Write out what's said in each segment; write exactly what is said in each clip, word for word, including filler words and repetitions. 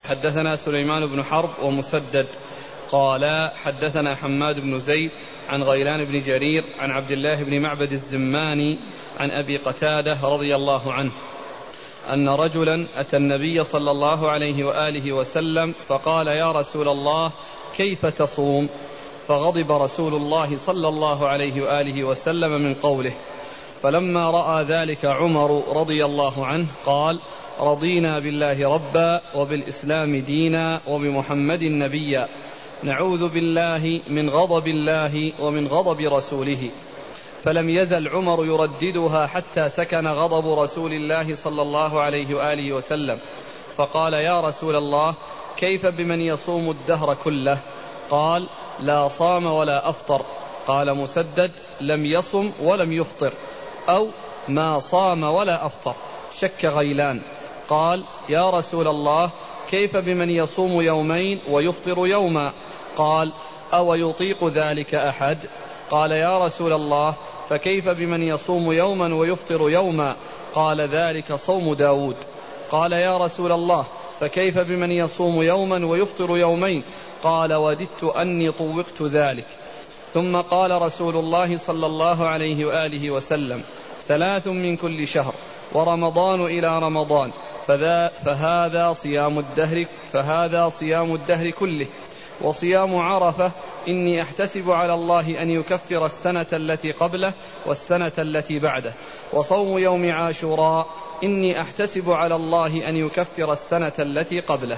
حدثنا سليمان بن حرب ومسدد قال حدثنا حماد بن زيد عن غيلان بن جرير عن عبد الله بن معبد الزماني عن أبي قتادة رضي الله عنه أن رجلا أتى النبي صلى الله عليه وآله وسلم فقال يا رسول الله كيف تصوم؟ فغضب رسول الله صلى الله عليه وآله وسلم من قوله. فلما رأى ذلك عمر رضي الله عنه قال رضينا بالله ربا وبالإسلام دينا وبمحمد نبيا نعوذ بالله من غضب الله ومن غضب رسوله. فلم يزل عمر يرددها حتى سكن غضب رسول الله صلى الله عليه وآله وسلم. فقال يا رسول الله كيف بمن يصوم الدهر كله؟ قال لا صام ولا أفطر. قال مسدد لم يصم ولم يفطر أو ما صام ولا أفطر. شك غيلان قال يا رسول الله كيف بمن يصوم يومين ويفطر يوما؟ قال أو يطيق ذلك أحد؟ قال يا رسول الله فكيف بمن يصوم يوما ويفطر يوما؟ قال ذلك صوم داود. قال يا رسول الله فكيف بمن يصوم يوما ويفطر يومين؟ قال وددت أني طوقت ذلك. ثم قال رسول الله صلى الله عليه وآله وسلم ثلاث من كل شهر ورمضان إلى رمضان فذا فهذا صيام الدهر فهذا صيام الدهر كله. وصيام عرفة إني أحتسب على الله أن يكفر السنة التي قبله والسنة التي بعده. وصوم يوم عاشوراء إني أحتسب على الله أن يكفر السنة التي قبله.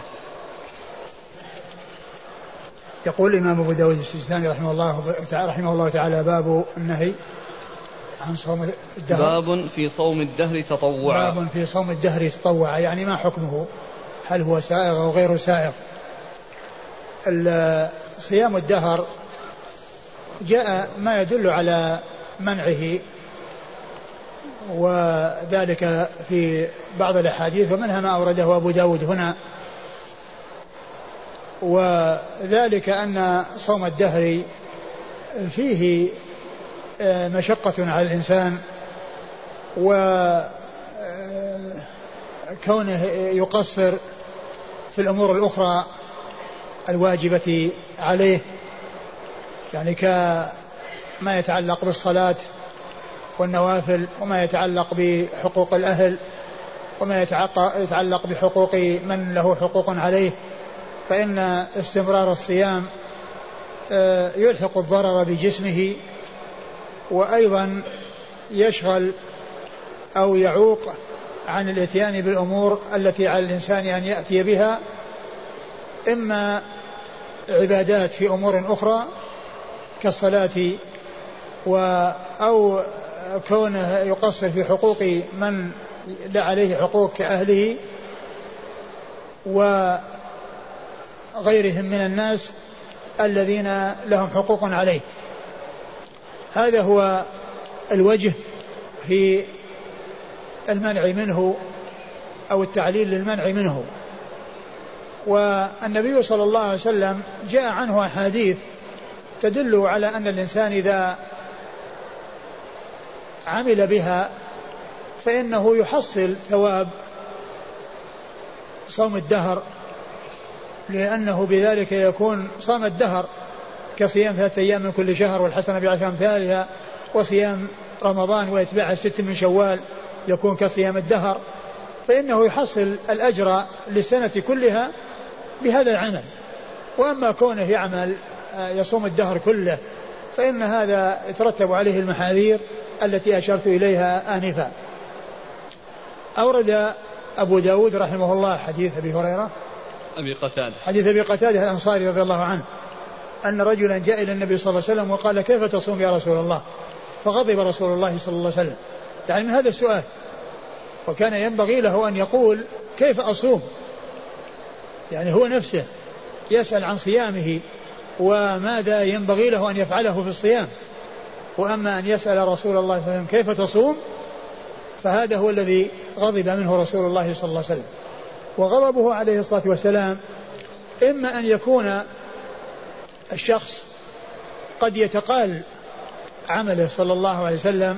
يقول الإمام أبو داود السجستاني رحمه الله رحمه الله تعالى باب النهي عن صوم الدهر. باب في صوم الدهر تطوعا. باب في صوم الدهر تطوعا، يعني ما حكمه؟ هل هو سائغ أو غير سائغ؟ صيام الدهر جاء ما يدل على منعه، وذلك في بعض الأحاديث ومنها ما أورده أبو داود هنا. وذلك أن صوم الدهر فيه مشقة على الإنسان، وكونه يقصر في الأمور الأخرى الواجبة عليه، يعني كما يتعلق بالصلاة والنوافل، وما يتعلق بحقوق الأهل، وما يتعلق بحقوق من له حقوق عليه، فإن استمرار الصيام يلحق الضرر بجسمه، وأيضا يشغل أو يعوق عن الاتيان بالأمور التي على الإنسان أن يأتي بها، إما عبادات في أمور أخرى كالصلاة أو كونه يقصر في حقوق من لا عليه حقوق كأهله وغيرهم من الناس الذين لهم حقوق عليه. هذا هو الوجه في المنع منه أو التعليل للمنع منه. والنبي صلى الله عليه وسلم جاء عنه أحاديث تدل على أن الإنسان إذا عمل بها فإنه يحصل ثواب صوم الدهر، لأنه بذلك يكون صام الدهر كصيام ثلاثة أيام من كل شهر والحسنة بعشر أمثالها، وصيام رمضان وإتباع الست من شوال يكون كصيام الدهر، فإنه يحصل الأجر للسنة كلها بهذا العمل. وأما كونه يعمل يصوم الدهر كله فإن هذا يترتب عليه المحاذير التي أشرت إليها آنفا. أورد أبو داود رحمه الله حديث أبي هريرة أبي قتادة حديث أبي قتادة الأنصاري رضي الله عنه أن رجلا جاء إلى النبي صلى الله عليه وسلم وقال كيف تصوم يا رسول الله؟ فغضب رسول الله صلى الله عليه وسلم، يعني من هذا السؤال، وكان ينبغي له أن يقول كيف أصوم، يعني هو نفسه يسأل عن صيامه وماذا ينبغي له أن يفعله في الصيام. وأما أن يسأل رسول الله صلى الله عليه وسلم كيف تصوم، فهذا هو الذي غضب منه رسول الله صلى الله عليه وسلم. وغضبه عليه الصلاة والسلام إما أن يكون الشخص قد يتقال عمله صلى الله عليه وسلم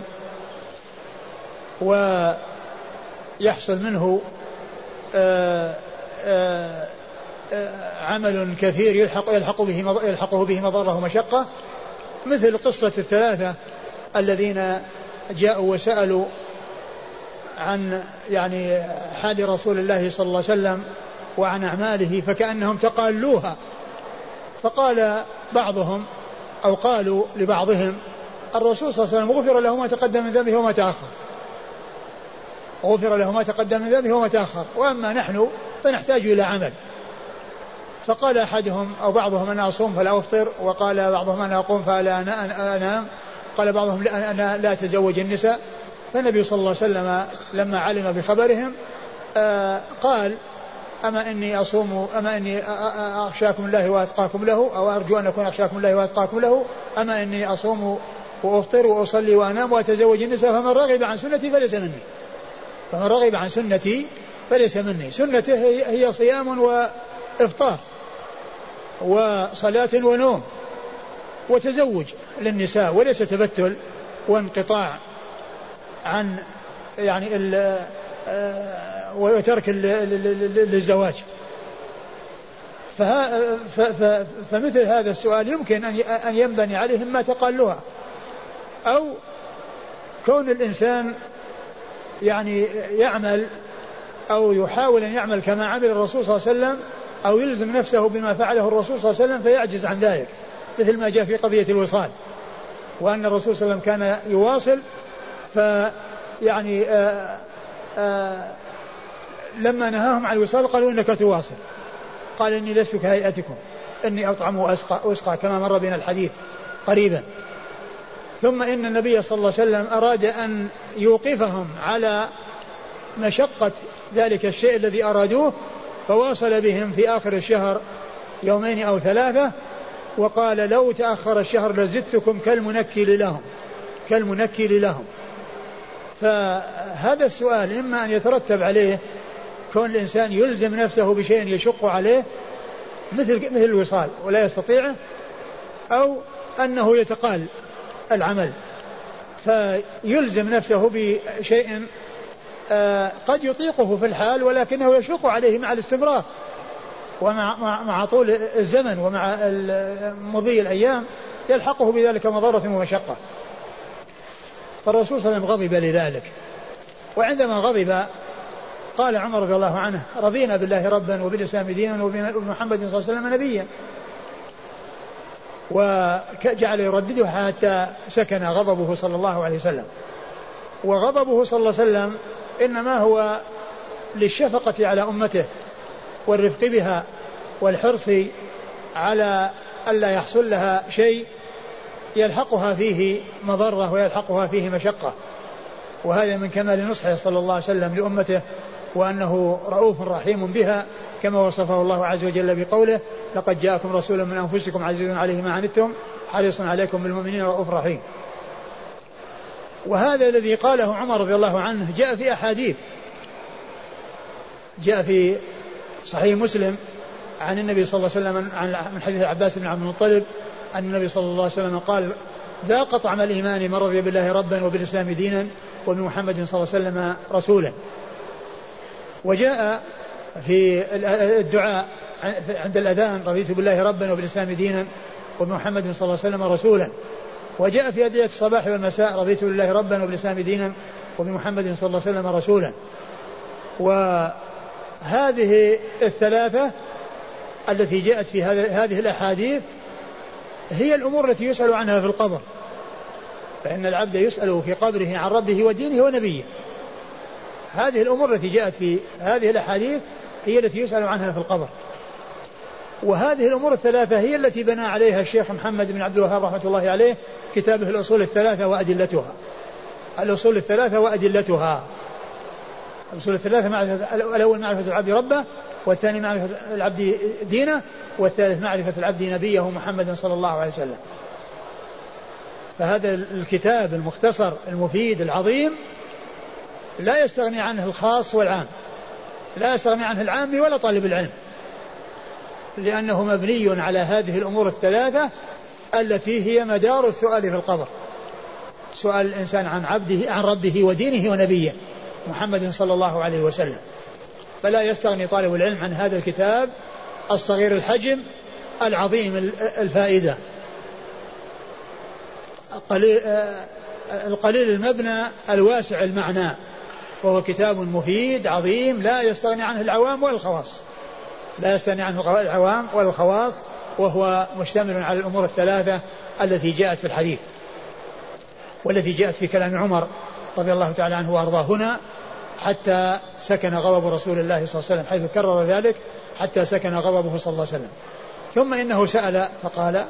ويحصل منه آآ آآ عمل كثير يلحق يلحق به يلحقه به مضرة ومشقة، مثل قصة الثلاثة الذين جاءوا وسألوا عن يعني حال رسول الله صلى الله عليه وسلم وعن أعماله فكأنهم تقالوها، فقال بعضهم أو قالوا لبعضهم الرسول صلى الله عليه وسلم غفر له ما تقدم من ذنبه وما تأخر، غفر له ما تقدم من ذنبه وما تأخر، وأما نحن فنحتاج إلى عمل. فقال أحدهم أو بعضهم أنا أصوم فلا أفطر، وقال بعضهم أنا أقوم فلا أنام، قال بعضهم لا أنا لا أتزوج النساء. فالنبي صلى الله عليه وسلم لما علم بخبرهم آه قال أما إني أصوم أما إني أخشاكم الله وأتقاكم له، أو أرجو أن أكون أخشاكم الله وأتقاكم له، أما إني أصوم وأفطر وأصلي وأنام وأتزوج النساء، فمن رغب عن سنتي فليس مني، فمن رغب عن سنتي فليس مني. سنته هي صيام وإفطار وصلاة ونوم وتزوج للنساء، وليس تبتل وانقطاع عن يعني ال وترك للزواج. فمثل هذا السؤال يمكن أن ينبني عليه ما تقالها، أو كون الإنسان يعني يعمل أو يحاول أن يعمل كما عمل الرسول صلى الله عليه وسلم، أو يلزم نفسه بما فعله الرسول صلى الله عليه وسلم فيعجز عن ذلك، مثل ما جاء في قضية الوصال، وأن الرسول صلى الله عليه وسلم كان يواصل، فيعني آآ آآ لما نهاهم عن الوصال قالوا إنك تواصل، قال إني لست كهيئتكم إني أطعم وأسقى, وأسقى كما مر بنا الحديث قريبا. ثم إن النبي صلى الله عليه وسلم أراد أن يوقفهم على مشقة ذلك الشيء الذي أرادوه، فواصل بهم في آخر الشهر يومين أو ثلاثة، وقال لو تأخر الشهر لزدتكم كالمنكل لهم كالمنكل لهم. فهذا السؤال إما أن يترتب عليه كون الإنسان يلزم نفسه بشيء يشق عليه مثل مثل الوصال ولا يستطيعه، أو أنه يتقال العمل فيلزم نفسه بشيء آه قد يطيقه في الحال ولكنه يشق عليه مع الاستمرار ومع مع, مع طول الزمن ومع مضي الأيام يلحقه بذلك مضرة ومشقة. فالرسول صلى الله عليه وسلم غضب لذلك، وعندما غضب قال عمر رضي الله عنه رضينا بالله ربا وبالإسلام دينا وبمحمد صلى الله عليه وسلم نبيا، وجعل يردده حتى سكن غضبه صلى الله عليه وسلم. وغضبه صلى الله عليه وسلم إنما هو للشفقة على أمته والرفق بها والحرص على ألا يحصل لها شيء يلحقها فيه مضرة ويلحقها فيه مشقة، وهذا من كمال نصحه صلى الله عليه وسلم لأمته، وأنه رؤوف رحيم بها كما وصفه الله عز وجل بقوله لقد جاءكم رسول من أنفسكم عزيز عليه ما عنتم حريص عليكم بالمؤمنين رؤوف رحيم. وهذا الذي قاله عمر رضي الله عنه جاء في أحاديث، جاء في صحيح مسلم عن النبي صلى الله عليه وسلم من حديث عباس بن عبد المطلب أن النبي صلى الله عليه وسلم قال ذاق طعم الإيمان من رضي بالله ربا وبالإسلام دينا وبمحمد صلى الله عليه وسلم رسولا. وجاء في الدعاء عند الأذان رضيت بالله ربا وبالإسلام دينا وبمحمد صلى الله عليه وسلم رسولا. وجاء في أدعية الصباح والمساء رضيت بالله ربا وبالإسلام دينا وبمحمد صلى الله عليه وسلم رسولا. وهذه الثلاثة التي جاءت في هذه الأحاديث هي الأمور التي يسأل عنها في القبر، فإن العبد يسأل في قبره عن ربه ودينه ونبيه. هذه الأمور التي جاءت في هذه الأحاديث هي التي يسأل عنها في القبر. وهذه الأمور الثلاثة هي التي بنى عليها الشيخ محمد بن عبد الوهاب رحمة الله عليه كتابه الأصول الثلاثة وأدلتها. الأصول الثلاثة وأدلتها الأصول الثلاثة معرفة، الأول معرفة العبد ربه، والثاني معرفة العبد دينه، والثالث معرفة العبد نبيه محمد صلى الله عليه وسلم. فهذا الكتاب المختصر المفيد العظيم لا يستغني عنه الخاص والعام، لا يستغني عنه العام ولا طالب العلم، لأنه مبني على هذه الأمور الثلاثة التي هي مدار السؤال في القبر، سؤال الإنسان عن عبده عن ربه ودينه ونبيه محمد صلى الله عليه وسلم. فلا يستغني طالب العلم عن هذا الكتاب الصغير الحجم العظيم الفائدة، قليل القليل المبنى الواسع المعنى، وهو كتاب مفيد عظيم لا يستغني عنه العوام والخواص، لا يستغني عنه العوام والخواص، وهو مشتمل على الأمور الثلاثة التي جاءت في الحديث والتي جاءت في كلام عمر رضي الله تعالى عنه وأرضاه هنا، حتى سكن غضب رسول الله صلى الله عليه وسلم، حيث كرر ذلك حتى سكن غضبه صلى الله عليه وسلم. ثم إنه سأل فقال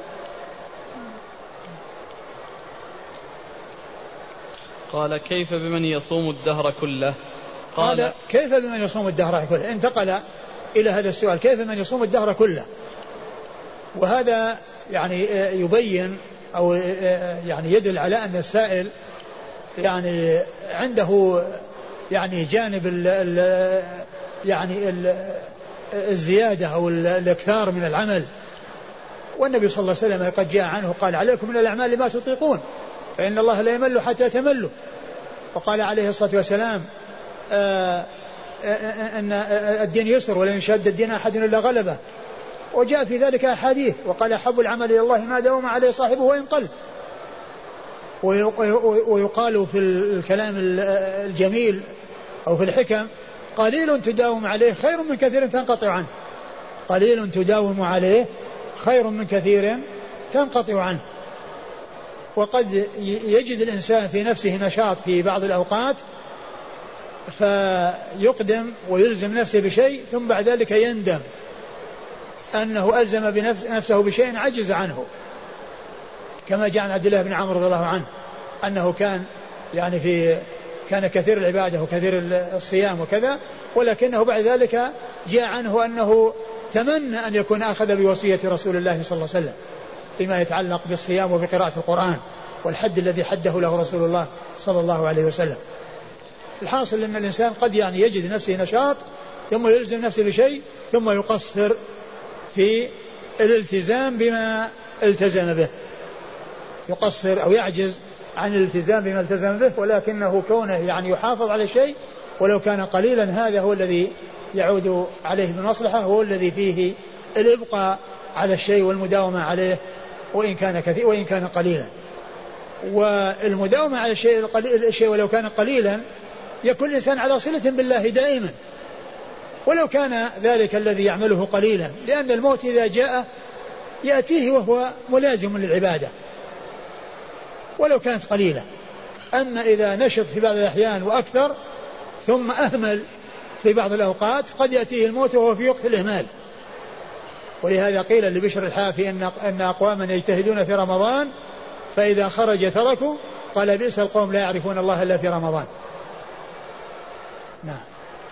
قال كيف بمن يصوم الدهر كله؟ قال, قال كيف بمن يصوم الدهر كله؟ انتقل إلى هذا السؤال، كيف من يصوم الدهر كله؟ وهذا يعني يبين أو يعني يدل على أن السائل يعني عنده يعني جانب ال ال يعني ال الزيادة أو الإكثار من العمل، والنبي صلى الله عليه وسلم قد جاء عنه قال عليكم من الأعمال ما تطيقون فإن الله لا يمل حتى تملوا، وقال عليه الصلاة والسلام آآ آآ أن الدين يسر ولن يشد الدين أحد إلا غلبه، وجاء في ذلك أحاديث، وقال أحب العمل إلى الله ما داوم عليه صاحبه وإن قل. ويقال في الكلام الجميل أو في الحكم قليل تداوم عليه خير من كثير تنقطع عنه، قليل تداوم عليه خير من كثير تنقطع عنه. وقد يجد الإنسان في نفسه نشاط في بعض الأوقات فيقدم ويلزم نفسه بشيء ثم بعد ذلك يندم أنه ألزم بنفسه بشيء عجز عنه، كما جاء عن عبد الله بن عمرو رضي الله عنه أنه كان يعني في كان كثير العبادة وكثير الصيام وكذا، ولكنه بعد ذلك جاء عنه أنه تمنى أن يكون أخذ بوصية رسول الله صلى الله عليه وسلم فيما يتعلق بالصيام وبقراءة القرآن والحد الذي حده له رسول الله صلى الله عليه وسلم. الحاصل أن الإنسان قد يعني يجد نفسه نشاط ثم يلزم نفسه بشيء ثم يقصر في الالتزام بما التزم به، يقصر أو يعجز عن الالتزام بما التزم به، ولكنه كونه يعني يحافظ على شيء ولو كان قليلا هذا هو الذي يعود عليه بمصلحة، هو الذي فيه الإبقاء على الشيء والمداومة عليه وإن كان كثير وإن كان قليلا. والمداومة على الشيء القليل الشيء ولو كان قليلا يكون الإنسان على صلة بالله دائما ولو كان ذلك الذي يعمله قليلا، لأن الموت إذا جاء يأتيه وهو ملازم للعبادة ولو كانت قليلة. أما إذا نشط في بعض الأحيان وأكثر ثم أهمل في بعض الأوقات قد يأتيه الموت وهو في وقت الإهمال. ولهذا قيل لبشر الحافي إن, إن أقواما يجتهدون في رمضان فإذا خرج تركوا، قال بئس القوم لا يعرفون الله إلا في رمضان. نعم.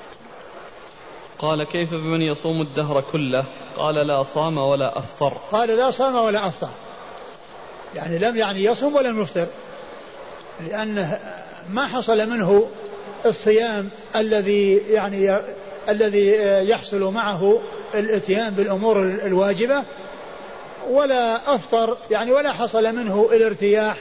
قال كيف بمن يصوم الدهر كله؟ قال لا صام ولا أفطر. قال لا صام ولا أفطر، يعني لم يعني يصوم ولم يفطر، لأنه ما حصل منه الصيام الذي يعني الذي يحصل معه الاتيان بالأمور الواجبة، ولا أفطر يعني ولا حصل منه الارتياح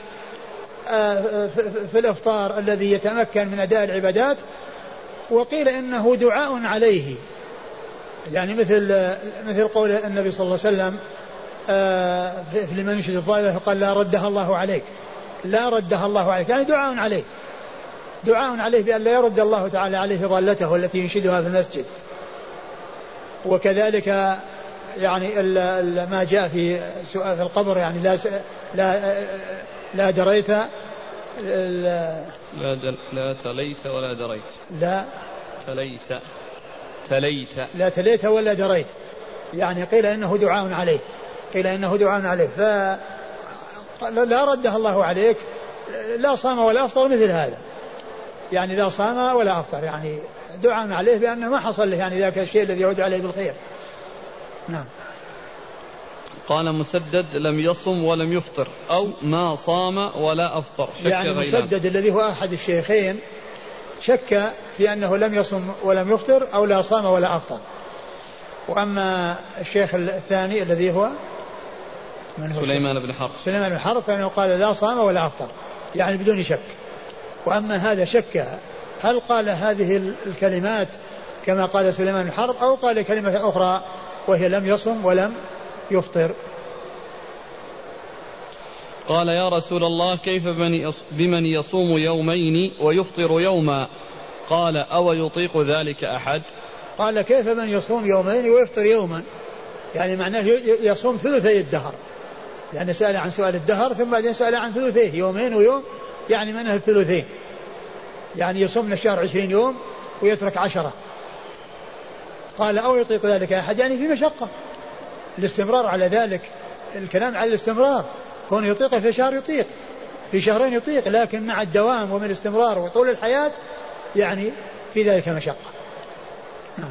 في الإفطار الذي يتمكن من أداء العبادات. وقيل إنه دعاء عليه، يعني مثل مثل قول النبي صلى الله عليه وسلم في لمن يشهد الضالة قال لا ردها الله عليك، لا ردها الله عليك، يعني دعاء عليه، دعاء عليه بأن لا يرد الله تعالى عليه ضالته التي ينشدها في المسجد. وكذلك يعني ال ال ما جاء في سؤال في القبر، يعني لا لا لا دريت لا, لا تليت ولا دريت لا تليت تليت لا تليت ولا دريت، يعني قيل إنه دعاء عليه، قيل إنه دعاء عليه فلا ردها الله عليك، لا صام ولا أفطر مثل هذا، يعني لا صام ولا أفطر، يعني دعاء عليه بأنه ما حصل له يعني ذاك الشيء الذي يعود عليه بالخير. نعم. قال مسدد لم يصم ولم يفطر أو ما صام ولا أفطر، شك يعني غيلان. مسدد الذي هو أحد الشيخين شك في أنه لم يصم ولم يفطر أو لا صام ولا أفطر. وأما الشيخ الثاني الذي هو من هو سليمان بن حرب سليمان بن حرب فإنه قال لا صام ولا أفطر، يعني بدون شك. وأما هذا شك هل قال هذه الكلمات كما قال سليمان بن حرب أو قال كلمة أخرى وهي لم يصم ولم يفطر. قال يا رسول الله كيف بمن يصوم يومين ويفطر يوما؟ قال أو يطيق ذلك أحد؟ قال كيف من يصوم يومين ويفطر يوما، يعني معناه يصوم ثلثي الدهر، يعني سأل عن سؤال الدهر ثم بعدين سأل عن ثلثيه يومين ويوم، يعني منه الثلثين، يعني يصوم من الشهر عشرين يوم ويترك عشرة. قال أو يطيق ذلك أحد، يعني في مشقة الاستمرار على ذلك، الكلام على الاستمرار، كون يطيق في شهر يطيق، في شهرين يطيق، لكن مع الدوام ومن الاستمرار وطول الحياة يعني في ذلك مشقة. نعم.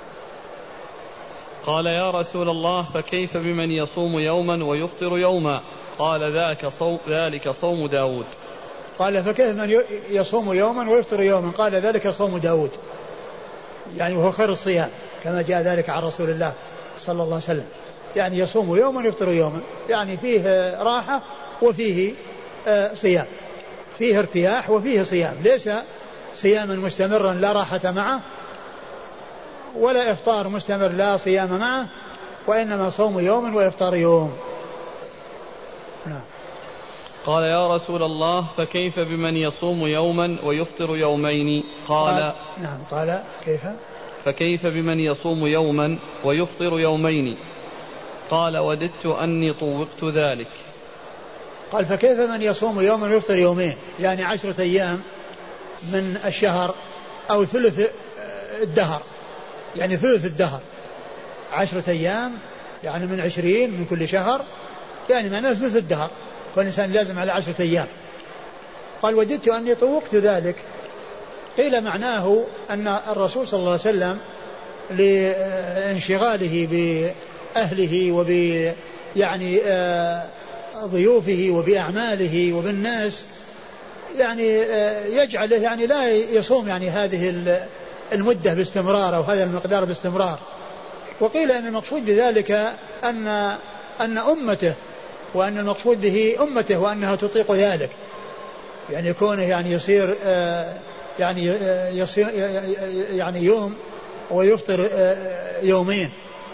قال يا رسول الله فكيف بمن يصوم يوما ويفطر يوما؟ قال ذاك صوم, ذلك صوم داود. قال فكيف من يصوم يوما ويفطر يوما؟ قال ذلك صوم داود، يعني وهو خير الصيام كما جاء ذلك عن رسول الله صلى الله عليه وسلم، يعني يصوم يوما ويفطر يوما، يعني فيه راحة وفيه صيام، فيه ارتياح وفيه صيام، ليس صياما مستمرا لا راحة معه ولا إفطار مستمر لا صيام معه، وإنما صوم يوم وإفطار يوم. نعم. قال يا رسول الله فكيف بمن يصوم يوما ويفطر يومين؟ قال, قال نعم. قال كيف فكيف بمن يصوم يوما ويفطر يومين؟ قال وددت أني طوقت ذلك. قال فكيف من يصوم يوما ويفطر يومين، يعني عشرة أيام من الشهر أو ثلث الدهر، يعني ثلث الدهر، عشرة أيام يعني من عشرين من كل شهر، يعني معناه ثلث الدهر، كل إنسان لازم على عشرة أيام. قال وددت أني طوقت ذلك. قيل معناه أن الرسول صلى الله عليه وسلم لانشغاله بأهله وب يعني ضيوفه وبأعماله وبالناس، يعني يجعله يعني لا يصوم يعني هذه المدة باستمرار أو هذا المقدار باستمرار. وقيل أن المقصود بذلك أن أن أمته، وأن المقصود به أمته وأنها تطيق ذلك، يعني يكون يعني يصير يعني يصير يعني يوم ويفطر يومين.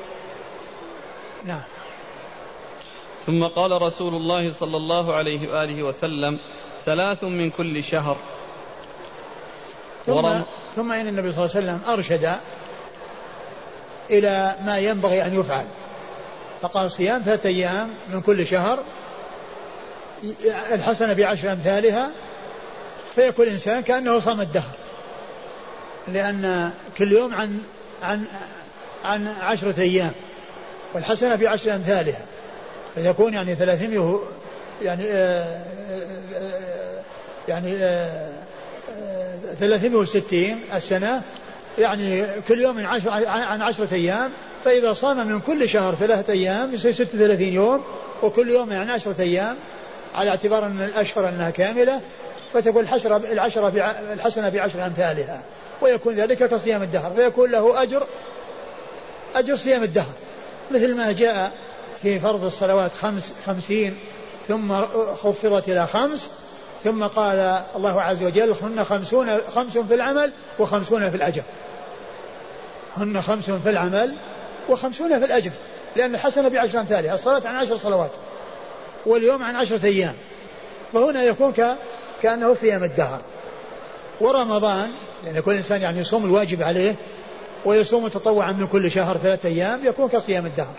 نعم. ثم قال رسول الله صلى الله عليه وآله وسلم ثلاث من كل شهر. ثم, ورم... ثم إن النبي صلى الله عليه وسلم أرشد إلى ما ينبغي أن يفعل، فقال صيام ثلاثة أيام من كل شهر، الحسنة بعشر أمثالها، فيكون الإنسان كأنه صام الدهر، لأن كل يوم عن عن عن عشرة أيام، والحسنة بعشر أمثالها، فيكون يعني ثلاثمائة يعني آآ آآ يعني ثلاثمائة وستين السنة، يعني كل يوم عشر عن عشرة أيام، فإذا صام من كل شهر ثلاثة أيام يصير ستة وثلاثين يوم، وكل يوم يعني عشرة أيام، على اعتبار أن الأشهر أنها كاملة، فتكون الحشرة العشرة الحسنة بعشر أمثالها، ويكون ذلك كصيام الدهر، فيكون له أجر أجر صيام الدهر، مثل ما جاء في فرض الصلوات خمس خمسين ثم خفضت إلى خمس، ثم قال الله عز وجل هن خمسون خمس في العمل وخمسون في الأجر، هن خمس في العمل وخمسون في الأجر، لأن الحسنة بعشر أمثالها، الصلاة عن عشر صلوات واليوم عن عشرة أيام، فهنا يكون كأنه صيام الدهر. ورمضان يعني كل إنسان يعني يصوم الواجب عليه ويصوم تطوعا من كل شهر ثلاثة أيام، يكون كصيام الدهر.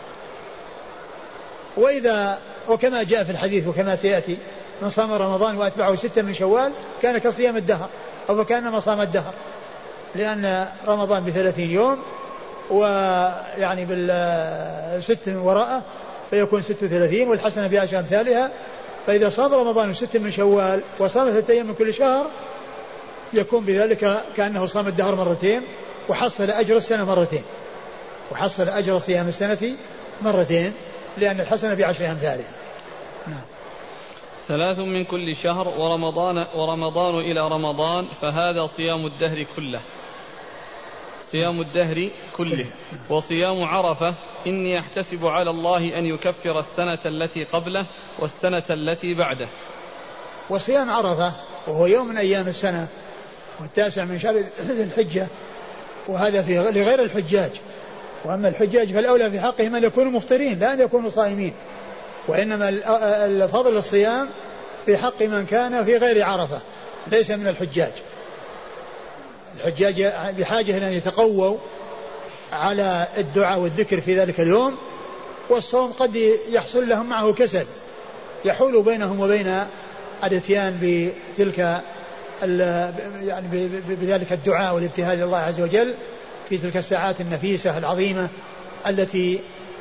وإذا وكما جاء في الحديث وكما سيأتي من صام رمضان وأتبعه ستة من شوال كان كصيام الدهر، أو كأنما صام الدهر، لأن رمضان بثلاثين يوم ويعني بالست وراءه فيكون ستة وثلاثين، والحسنة بعشر أمثالها، فإذا صام رمضان وست من شوال وصام ثلاثة أيام من كل شهر يكون بذلك كأنه صام الدهر مرتين، وحصل أجر السنة مرتين، وحصل أجر صيام السنة مرتين، لأن الحسنة بعشر أمثالها. نعم. ثلاث من كل شهر ورمضان ورمضان إلى رمضان، فهذا صيام الدهر كله، صيام الدهر كله. وصيام عرفة إني أحتسب على الله أن يكفر السنة التي قبله والسنة التي بعده. وصيام عرفة وهو يوم من أيام السنة والتاسع من شهر الحجة، وهذا في لغير الحجاج، وأما الحجاج فالأولى في حقهم أن يكونوا مفطرين لا أن يكونوا صائمين، وإنما الفضل الصيام في حق من كان في غير عرفة ليس من الحجاج. الحجاج بحاجة إلى أن يتقووا على الدعاء والذكر في ذلك اليوم، والصوم قد يحصل لهم معه كسل يحول بينهم وبين الاتيان بتلك يعني بذلك الدعاء والابتهال لله عز وجل في تلك الساعات النفيسة العظيمة التي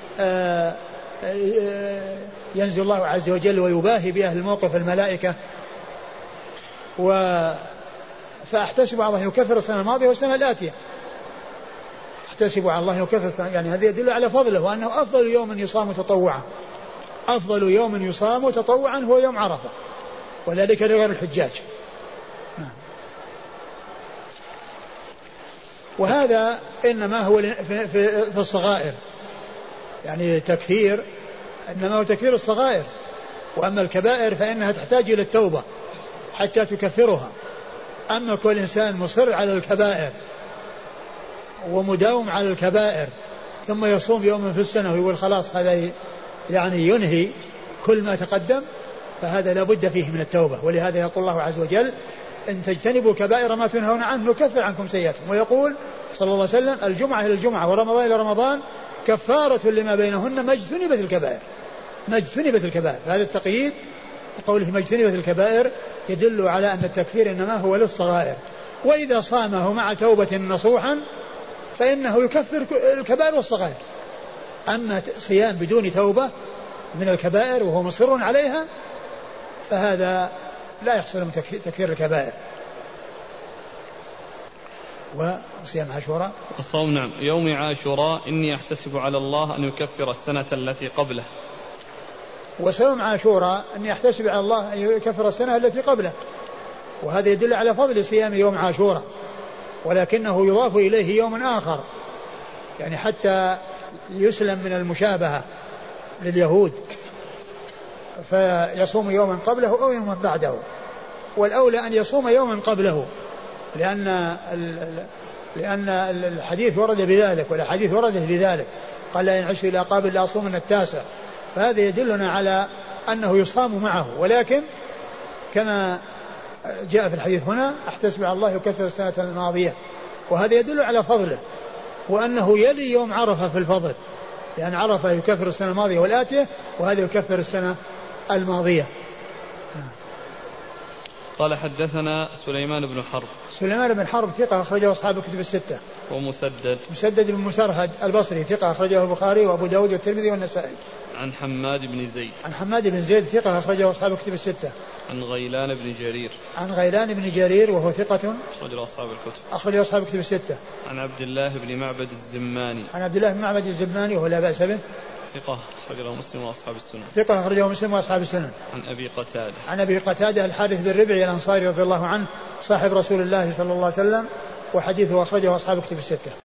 ينزل الله عز وجل ويباهي بأهل الموقف الملائكة. و فأحتسب على الله يكفر السنة الماضية والسنة الآتية، احتسب على الله يكفر السنة، يعني هذا يدل على فضله وأنه أفضل يوم يصام تطوعا، أفضل يوم يصام تطوعا هو يوم عرفة، وذلك لغير الحجاج. وهذا إنما هو في الصغائر، يعني تكفير إنما هو تكفير الصغائر، وأما الكبائر فإنها تحتاج إلى التوبة حتى تكفرها. أما كل إنسان مصر على الكبائر ومداوم على الكبائر ثم يصوم يوما في السنة ويقول خلاص هذا يعني ينهي كل ما تقدم، فهذا لا بد فيه من التوبة. ولهذا يقول الله عز وجل إن تجتنبوا كبائر ما تنهون عنه نكفر عنكم سيئاتكم، ويقول صلى الله عليه وسلم الجمعة إلى الجمعة ورمضان إلى رمضان كفارة لما بينهن ما اجتنبت الكبائر، ما اجتنبت الكبائر. هذا التقييد قوله ما اجتنبت الكبائر يدل على أن التكفير إنما هو للصغائر، وإذا صامه مع توبة نصوحا فإنه يكفر الكبائر والصغائر. أما صيام بدون توبة من الكبائر وهو مصر عليها فهذا لا يحصل من تكفير الكبائر. وصيام عاشوراء الصوم نعم يوم عاشوراء إني أحتسب على الله أن يكفر السنة التي قبله. وصوم عاشوراء أني أحتسب على الله أن يكفر السنة التي قبله، وهذا يدل على فضل صيام يوم عاشوراء، ولكنه يضاف إليه يوم آخر يعني حتى يسلم من المشابهة لليهود، فيصوم يوما قبله أو يوما بعده، والأولى أن يصوم يوما قبله لأن لأن الحديث ورد بذلك والحديث ورد بذلك قال لا ينعش إلى قابل لا أصوم من التاسع، فهذا يدلنا على أنه يصام معه. ولكن كما جاء في الحديث هنا احتسب على الله يكفر السنة الماضية، وهذا يدل على فضله وأنه يلي يوم عرفة في الفضل، لأن عرفة يكفر السنة الماضية والآتية وهذا يكفر السنة الماضية. قال حدثنا سليمان بن حرب. سليمان بن حرب ثقة أخرجه أصحاب الكتب الستة. ومسدد مسدد بن مسرهد البصري ثقة أخرجه البخاري وأبو داود والترمذي والنسائي. عن حماد بن زيد. عن حماد بن زيد ثقة أخرجه أصحاب الكتب الستة. عن غيلان بن جرير. عن غيلان بن جرير وهو ثقة أخرجه أصحاب الكتب. أخرجه أصحاب الكتب الستة. عن عبد الله بن معبد الزماني. عن عبد الله بن معبد الزماني وهو لا بأس به ثقة أخرجه مسلم وأصحاب السنن. ثقة أخرجه مسلم وأصحاب السنن. عن أبي قتادة. عن أبي قتادة الحارث بن ربعي الأنصاري رضي الله عنه صاحب رسول الله صلى الله عليه وسلم، وحديثه أخرجه أصحاب الكتب الستة.